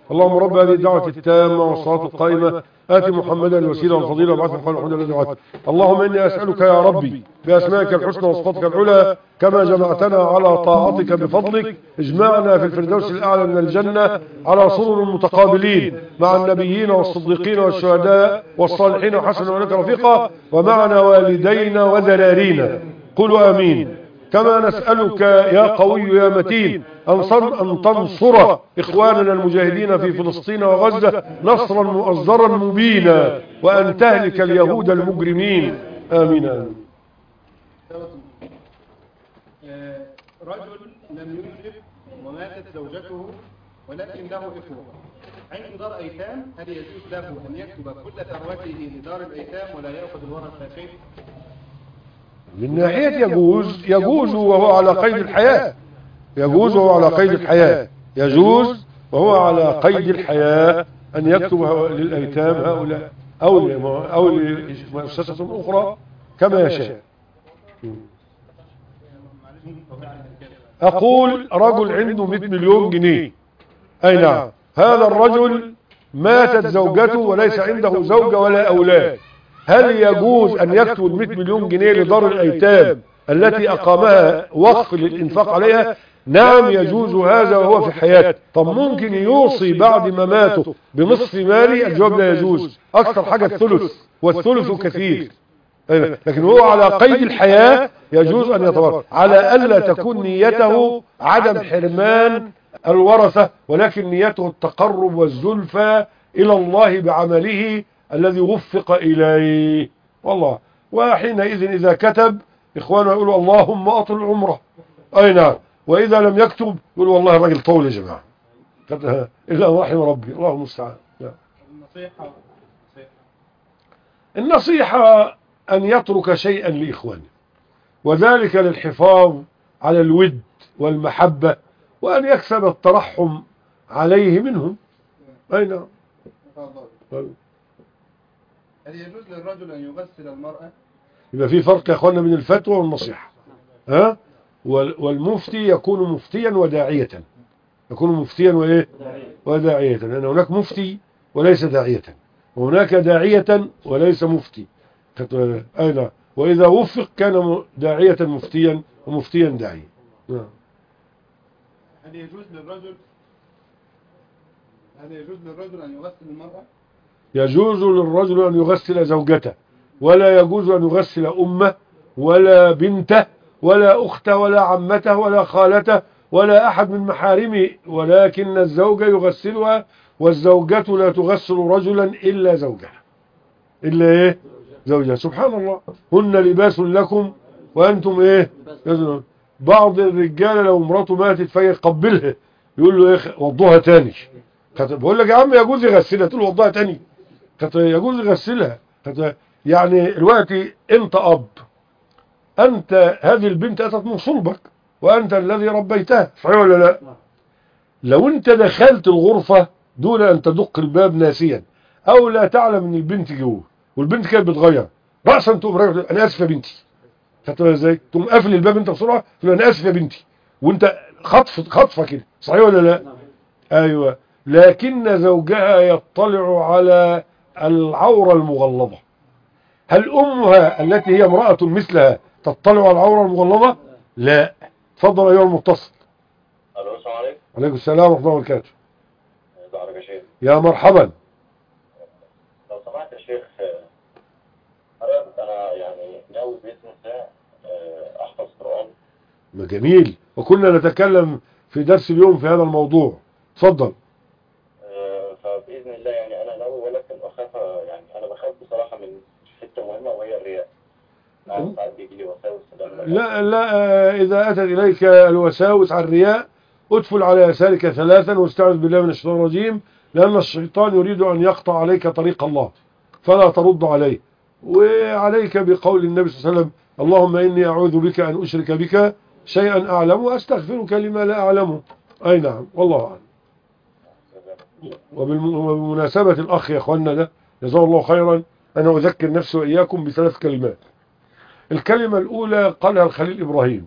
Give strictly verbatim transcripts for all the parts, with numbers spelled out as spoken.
اللهم رب هذه الدعوة التامة والصلاة القائمة آت محمدا الوسيلة والفضيلة وابعثه مقام محمود الذي وعدته. اللهم إني أسألك يا ربي بأسمائك الحسنى وصفاتك العلى كما جمعتنا على طاعتك بفضلك اجمعنا في الفردوس الأعلى من الجنة على سرر متقابلين مع النبيين والصديقين والشهداء والصالحين وحسن أولئك رفيقا ومعنا والدينا وذرارينا. قولوا آمين. كما نسألك يا قوي يا متين أن تنصر إخواننا المجاهدين في فلسطين وغزة نصرا مؤزرا مبينا وأن تهلك اليهود المجرمين. آمين آمين. رجل لم ينجب وماتت زوجته ولكن له إخوة عنده دار أيتام، هل يجوز له أن يكتب كل ثروته لدار الأيتام ولا يأخذ الورثة شيء؟ من ناحية يجوز يجوز وهو على قيد الحياة، يجوز وهو على قيد الحياة، يجوز وهو على قيد الحياة أن يكتب للأيتام هؤلاء أو أو لمؤسسة أخرى كما يشاء. أقول رجل عنده مئة مليون جنيه، أي نعم، هذا الرجل ماتت زوجته وليس عنده زوجة ولا أولاد، هل يجوز أن يكتب مئة مليون جنيه لدار الأيتام التي أقامها وقف للإنفاق عليها؟ نعم يجوز هذا وهو في حياته. طب ممكن يوصي بعد ما ماته بنصف مالي؟ الجواب لا يجوز، أكثر حاجة الثلث والثلث كثير، لكن هو على قيد الحياة يجوز أن يتورث على ألا تكون نيته عدم حرمان الورثة، ولكن نيته التقرب والزلفى إلى الله بعمله الذي وفق إليه والله. وحينئذ إذا كتب إخوانه يقولوا اللهم أطل عمره، أي نعم، وإذا لم يكتب يقولوا والله الراجل طول يا جماعة إلا رحم ربي، الله المستعان. النصيحة النصيحة أن يترك شيئا لإخوانه، وذلك للحفاظ على الود والمحبة، وأن يكسب الترحم عليه منهم. أي نعم. هل يجوز للرجل أن يغسل المرأة؟ يبقى في فرق يا أخوانا بين الفتوى والنصيحة، ها؟ والمفتي يكون مفتيا وداعية، يكون مفتيا وإيه؟ وداعية، لأن هناك مفتي وليس داعية، وهناك داعية وليس مفتي. أين وإذا وفق كان داعية مفتيا ومفتيا داعيا. هل يجوز للرجل هل يجوز للرجل أن يغسل المرأة؟ يجوز للرجل أن يغسل زوجته، ولا يجوز أن يغسل أمه ولا بنته ولا أخته ولا عمته ولا خالته ولا أحد من محارمه، ولكن الزوجة يغسلها، والزوجة لا تغسل رجلا إلا زوجها، إلا إيه؟ زوجها. سبحان الله، هن لباس لكم وأنتم إيه؟ بعض الرجال لو مراته ماتت فيقبلها يقول له إيه؟ وضوها تاني. بقول لك يا عم يجوز يغسلها، تقول وضوها تاني، يجوز يغسلها. يعني الوقت انت اب، انت هذه البنت اتت من صلبك وانت الذي ربيتها، صحيح ولا لا؟ لو انت دخلت الغرفة دون ان تدق الباب ناسيا او لا تعلم ان البنت جوه والبنت كانت بتغير رأسا، تقوم راجل انا اسف يا بنتي، خدتها ازاي؟ تقوم قافل الباب انت بسرعة تقول انا اسف يا بنتي، وانت خطف خطفه كده، صحيح ولا لا؟ ايوه. لكن زوجها يطلع على العورة المغلظة، هل أمها التي هي امرأة مثلها تطلع على العورة المغلظة؟ لا. تفضل أيها المتصل. الو، السلام عليكم. عليكم السلام ورحمة الله وبركاته. دعوك يا شيخ. يا مرحبا. لو سمحت يا شيخ، أنا يعني ناوي بإذن الله أحفظ قرآن. جميل، وكنا نتكلم في درس اليوم في هذا الموضوع. تفضل. فبإذن الله يعني أنا ناوي، ولكن أخاف، يعني أنا بخاف بصراحة من حتة مهمة وهي الرياء. يعني ساعات بيجي لي وساوس. لا لا، إذا أتت إليك الوساوس عن الرياء ادفل على يسارك ثلاثا واستعذ بالله من الشيطان الرجيم، لأن الشيطان يريد أن يقطع عليك طريق الله فلا ترد عليه. وعليك بقول النبي صلى الله عليه وسلم اللهم إني أعوذ بك أن أشرك بك شيئا أعلم وأستغفرك لما لا أعلمه. أي نعم، والله أعلم. وبالمناسبة الأخ يا أخوانا ده جزاه الله خيرا، أنا أذكر نفسي وإياكم بثلاث كلمات. الكلمة الأولى قالها الخليل إبراهيم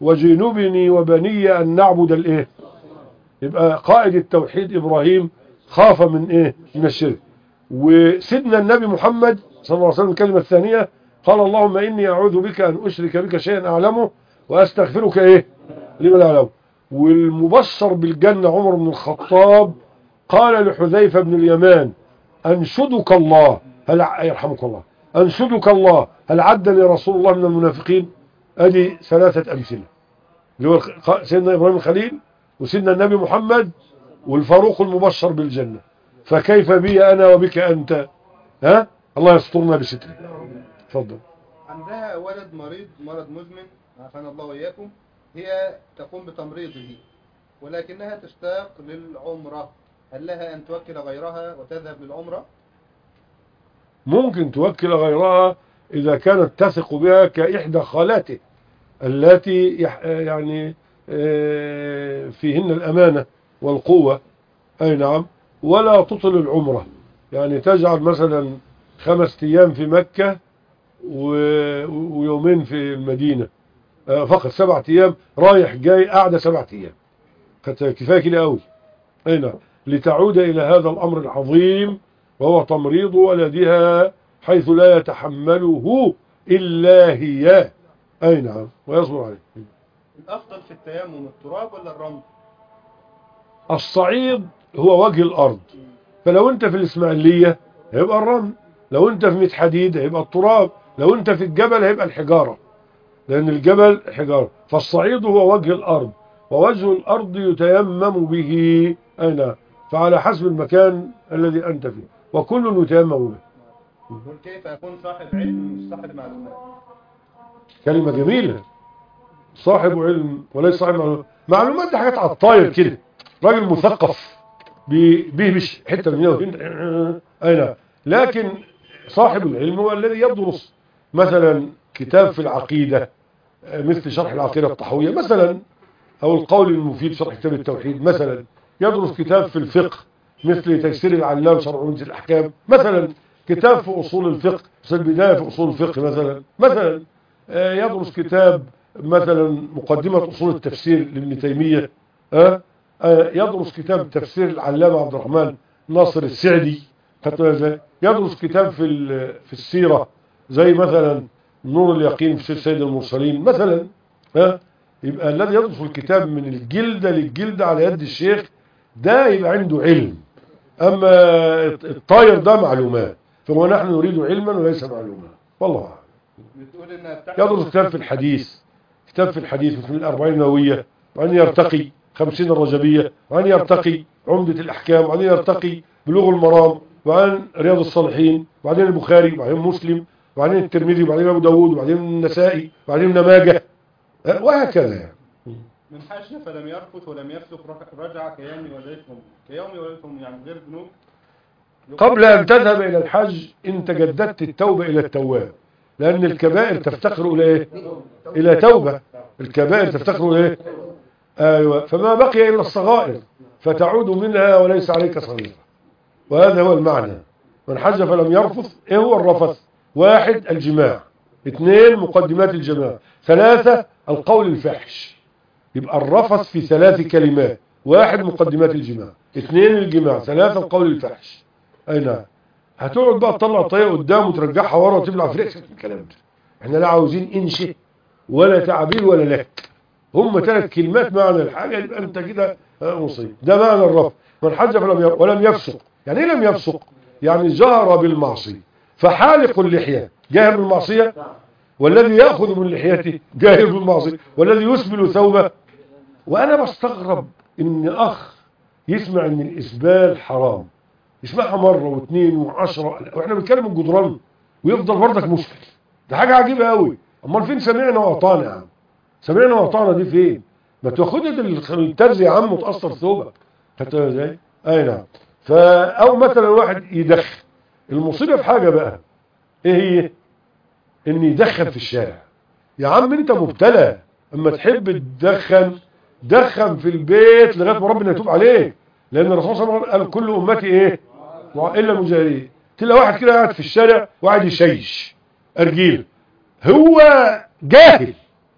وجنوبني وبني أن نعبد الإيه؟ يبقى قائد التوحيد إبراهيم خاف من ايه؟ من الشرك. وسيدنا النبي محمد صلى الله عليه وسلم الكلمة الثانية قال اللهم إني أعوذ بك أن أشرك بك شيئا أعلمه وأستغفرك إيه لما لا أعلمه. والمبشر بالجنة عمر بن الخطاب قال لحذيفة بن اليمان أنشدك الله هل يرحمك الله أنشدك الله هل عدني رسول الله من المنافقين. أدي ثلاثة أمثلة اللي هو سيدنا إبراهيم الخليل وسيدنا النبي محمد والفاروق المبشر بالجنة. فكيف بي أنا وبك أنت؟ ها الله يسترنا بستره. اتفضل. عندها ولد مريض مرض مزمن عافانا الله وإياكم، هي تقوم بتمريضه ولكنها تشتاق للعمرة، هل لها أن توكل غيرها وتذهب للعمرة؟ ممكن توكل غيرها إذا كانت تثق بها كإحدى خالاته التي يعني فيهن الأمانة والقوة. أي نعم. ولا تطل العمرة، يعني تجعل مثلا خمس أيام في مكة ويومين في المدينة فقط، سبعة أيام رايح جاي قاعدة سبعة أيام كفاية كده قوي. أي نعم. لتعود إلى هذا الأمر العظيم وهو تمريض ولدها حيث لا يتحمله إلا هي. أي نعم. ويصبر عليه. الأفضل في التيمم التراب ولا الرمل؟ الصعيد هو وجه الأرض، فلو أنت في الإسماعيلية هيبقى الرمل، لو أنت في ميت حديد هيبقى التراب، لو أنت في الجبل هيبقى الحجارة، لأن الجبل حجارة. فالصعيد هو وجه الأرض، ووجه الأرض يتيمم به. أين؟ فعلى حسب المكان الذي أنت فيه، وكل يتيمم به. كيف أكون صاحب علم مش صاحب معلومات؟ كلمة جميلة. صاحب علم وليس صاحب معلومات. معلومات دي حاجات على الطاير كده، راجل مثقف بيهبش حتة من هنا. أين؟ لكن صاحب العلم هو الذي يدرس مثلا كتاب في العقيدة مثل شرح العقيدة الطحوية مثلا، أو القول المفيد شرح كتاب التوحيد مثلا، يدرس كتاب في الفقه مثل تيسير العلام شرح عمدة الأحكام مثلا، كتاب في أصول الفقه في البداية في أصول الفقه مثلا مثلا يدرس كتاب مثلا مقدمة أصول التفسير لابن تيمية، يدرس كتاب تفسير العلامة عبد الرحمن ناصر السعدي، يدرس كتاب في في السيرة زي مثلا نور اليقين في سير سيد المرسلين مثلا. ها يبقى الذي يدرس الكتاب من الجلدة للجلدة على يد الشيخ ده يبقى عنده علم. أما الطاير ده معلومات، فهو نحن نريد علما وليس معلومات. والله يدرس كتاب في الحديث، كتاب في الحديث مثل الأربعين النووية، وأن يرتقي خمسين الرجبية، وأن يرتقي عمدة الأحكام، وأن يرتقي بلوغ المرام، وعن رياض الصالحين، وبعدين البخاري، وبعدين مسلم، وبعدين الترمذي، وبعدين أبو داود، وبعدين النسائي، وبعدين ابن ماجه، وهكذا يعني. من حج فلم يرفث ولم يفسق رجع كيوم ولدتهم كيوم ولدتهم يعني غير ذنوب. قبل أن تذهب إلى الحج أنت جددت التوبة إلى التواب، لأن الكبائر تفتقر إلى إيه؟ إلى توبة. الكبائر تفتقر إلى إيه؟ أيوة. فما بقي إلا الصغائر فتعود منها وليس عليك صغيرة، وهذا هو المعنى. من حج فلم يرفث. إيه هو الرفث؟ واحد الجماع، اثنين مقدمات الجماع، ثلاثة القول الفاحش. يبقى الرفث في ثلاث كلمات: واحد مقدمات الجماع، اثنين الجماع، ثلاثة القول الفاحش. أي نعم. هتقعد بقى تطلع الطريقة قدام وترجعها ورا وتبلع في رأسك الكلام ده. احنا لا عاوزين انشئ ولا تعبير ولا لك، هم ثلاث كلمات معنى الحاجة، يبقى انت كده مصيب. ده معنى الرفث. من حج فلم ولم يفسق. يعني ايه لم يفسق؟ يعني جهر بالمعصية. فحالق اللحية جاهر بالمعصية، والذي يأخذ من لحيته جاهر بالمعصية، والذي يسبل ثوبه. وأنا بستغرب إن أخ يسمع إن الإسبال حرام، يسمعها مرة واثنين وعشرة، وإحنا بنتكلم الجدران ويفضل برضك مشكل. ده حاجة عجيبة قوي. أمال فين سمعنا وأطعنا يا عم؟ سمعنا وأطعنا دي فين؟ ما تاخدها الترز يا عم وتأثر ثوبك. خدتها ازاي؟ أي نعم. أو مثلا واحد يدخن. المصيبة في حاجة بقى إيه هي؟ إن يدخن في الشارع. يا عم أنت مبتلى، أما تحب تدخن دخن في البيت لغاية ما ربنا يتوب عليك، لأن الرسول صلى الله عليه وسلم قال كل أمتي إيه؟ إلا المجاهرين. تلاقي واحد كده قاعد في الشارع وقاعد يشيش أرجيل، هو جاهل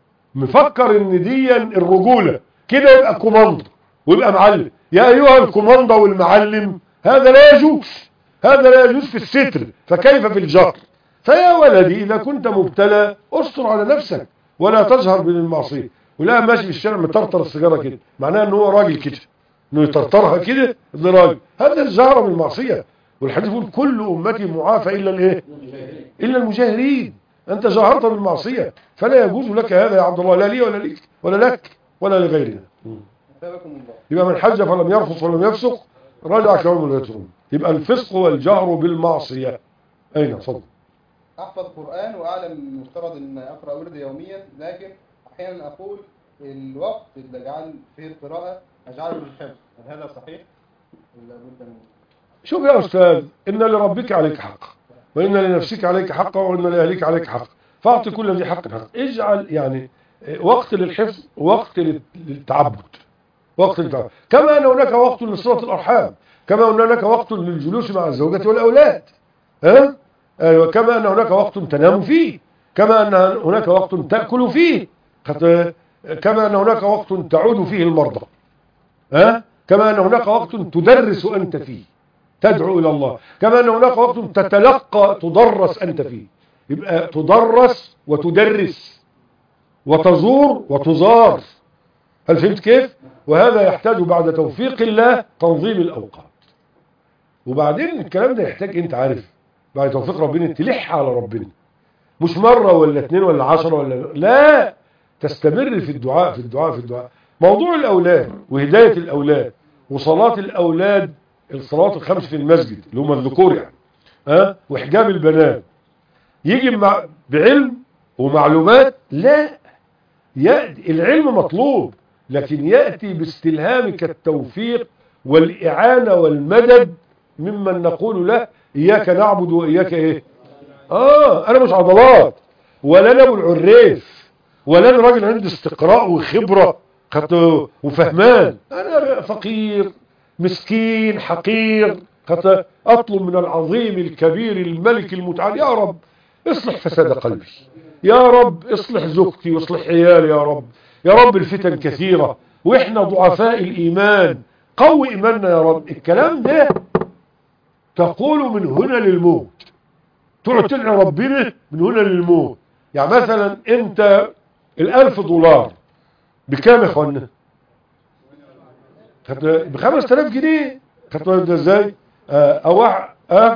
مفكر إن دي الرجولة كده يبقى كوماندو ويبقى معلم. يا أيها الكوماندو والمعلم هذا لا يجوز، هذا لا يجوز في الستر، فكيف في الجهر؟ فيا ولدي إذا كنت مبتلى استر على نفسك ولا تجهر بالمعصية. ولا ماشي في الشارع مطرطر السيجارة كده معناه ان هو راجل كده، انه يطرطرها كده ده راجل، هذا الجهر بالمعصية. والحديث يقول كل أمتي معافى إلا الايه؟ إلا المجاهرين. أنت جهرت بالمعصية فلا يجوز لك هذا يا عبد الله، لا لي ولا ليك ولا لك ولا لغيرنا. يبقى من حج فلم يرفث ولم يفسق رجع كيوم لا يترون. يبقى الفسق هو الجهر بالمعصية. أين فضل؟ أحفظ قرآن وأعلم المفترض أن أقرأ ورد يوميا، لكن أحيانا أقول الوقت اللي أجعل فيه القراءة أجعله للحفظ، هل هذا صحيح؟ ولا بد من شوف يا أستاذ، إن لربك عليك حق، وإن لنفسك عليك حق، وإن لأهلك عليك حق، فأعطي كل ذي حق حق. اجعل يعني وقت للحفظ ووقت للتعبد، وقت للتعبد. كما أن هناك وقت لصلة الأرحام، كما أن هناك وقت للجلوس مع الزوجة والأولاد، ها؟ كما أن هناك وقت تنام فيه، كما أن هناك وقت تأكل فيه، كما أن هناك وقت تعود فيه المرضى، ها؟ كما أن هناك وقت تدرس أنت فيه تدعو إلى الله، كما أن هناك وقت تتلقى تدرس أنت فيه. يبقى تدرس وتدرس وتزور وتزار. هل فهمت كيف؟ وهذا يحتاج بعد توفيق الله تنظيم الأوقات. وبعدين الكلام ده يحتاج انت عارف بعد توفيق ربنا تلح على ربنا، مش مرة ولا اتنين ولا عشرة ولا لا، تستمر في الدعاء في الدعاء في الدعاء. موضوع الأولاد وهداية الأولاد وصلاة الأولاد، الصلوات الخمس في المسجد اللي هم الذكور يعني، ها، وحجاب البنات، يجي مع بعلم ومعلومات؟ لا، يأتي العلم مطلوب، لكن يأتي باستلهامك التوفيق والإعانة والمدد ممن نقول له إياك نعبد وإياك إيه؟ آه أنا مش عضلات، ولا أنا أبو العريف، ولا أنا راجل عندي استقراء وخبرة وفهمان. أنا فقير مسكين حقير، أطلب من العظيم الكبير الملك المتعال يا رب اصلح فساد قلبي، يا رب اصلح زوجتي واصلح عيالي، يا رب يا رب الفتن كثيرة وإحنا ضعفاء الإيمان، قوي إيماننا يا رب. الكلام ده تقول من هنا للموت، تقعد تدعي ربنا من هنا للموت. يعني مثلا انت الالف دولار بكام يا اخوانا؟ بخمس تلاف جنيه. خدتوا ده ازاي؟ اه او اه, آه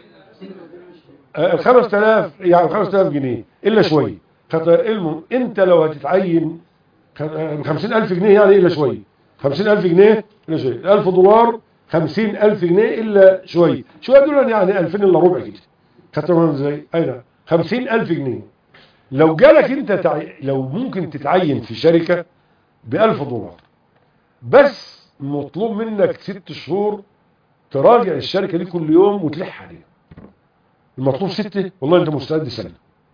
الخمس تلاف يعني خمس تلاف جنيه الا شويه. المهم انت لو هتتعين بخمسين الف جنيه يعني الا شويه، خمسين الف جنيه الا شويه، الالف دولار خمسين الف جنيه الا شويه، شويه دول يعني الفين الا ربع كده. خدتوا ازاي؟ ايوه خمسين الف جنيه. لو جالك انت تع... لو ممكن تتعين في شركه ب الف دولار، بس مطلوب منك ست شهور تراجع الشركه دي كل يوم وتلح عليها. المطلوب ستة، والله انت مستعد سنه،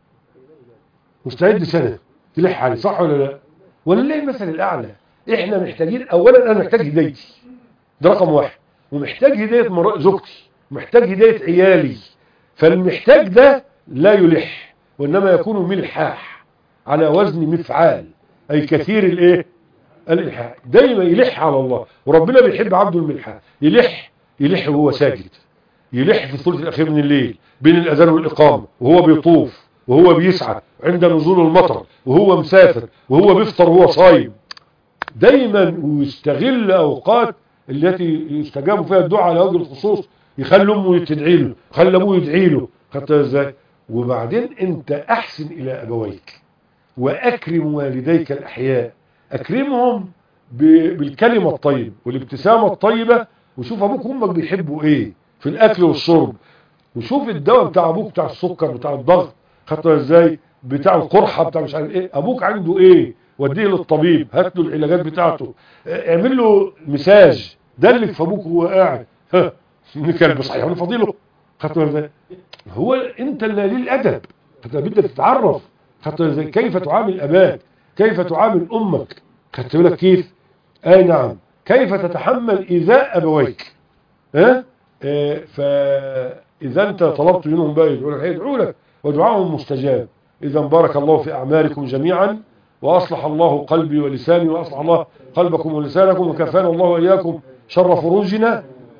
مستعد سنه تلح عليه، صح ولا لا؟ ولله المثل الاعلى. احنا محتاجين اولا، انا محتاج هدايتي، ده رقم واحد، ومحتاج هدايه مر... زوجتي، ومحتاج هدايه عيالي. فالمحتاج ده لا يلح، وانما يكون ملحاح على وزن مفعال، اي كثير الايه؟ الالحاح. دايما يلح على الله، وربنا بيحب عبده الملحاح. يلح يلح وهو ساجد، يلح في الثلث الاخير من الليل بين الاذان والاقامه، وهو بيطوف، وهو بيسعى عند نزول المطر، وهو مسافر، وهو بيفطر وهو صايم. دايما ويستغل اوقات التي يستجاب فيها الدعاء على وجه الخصوص، يخلي امه تدعي له، يخلي ابوه يدعي له. خدتها ازاي؟ وبعدين انت احسن الى ابويك واكرم والديك الاحياء، اكرمهم بالكلمه الطيبه والابتسامه الطيبه. وشوف ابوك وامك بيحبوا ايه في الاكل والشرب، وشوف الدواء بتاع ابوك بتاع السكر بتاع الضغط، خدتها ازاي؟ بتاع القرحه بتاع مش عارف ايه، ابوك عنده ايه؟ وديه للطبيب، هات له العلاجات بتاعته، اعمل له مساج، دلك في ابوك وهو قاعد، ها كلب صحيح ولا فضيله. خدتها ازاي؟ هو انت اللي ليه الادب، انت بدك تتعرف. خدتها ازاي؟ كيف تعامل اباك، كيف تعامل امك. خدت بالك كيف؟ اي نعم. كيف تتحمل ايذاء ابويك، ها؟ اه فاذا انت طلبت منهم بقى يدعوا لك، هيدعوا لك ودعاهم مستجاب. اذا بارك الله في اعمالكم جميعا، واصلح الله قلبي ولساني، واصلح الله قلبكم ولسانكم، وكفانا الله واياكم شر فروجنا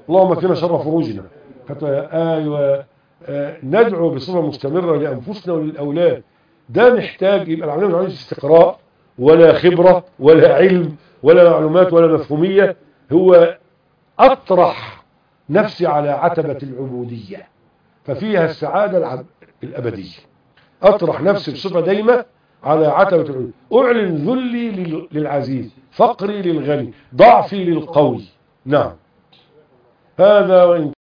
اللهم اكفنا شر فروجنا. ايوه، آه ندعو بصفه مستمره لانفسنا وللاولاد. ده محتاج يبقى العمليه مش عمليه استقراء ولا خبره ولا علم ولا معلومات ولا مفهوميه، هو اطرح نفسي على عتبه العبوديه ففيها السعاده العب... الابديه. اطرح نفسي بصفه دايمه على عتبه العبوديه، اعلن ذلي لل... للعزيز، فقري للغني، ضعفي للقوي. نعم، هذا وإن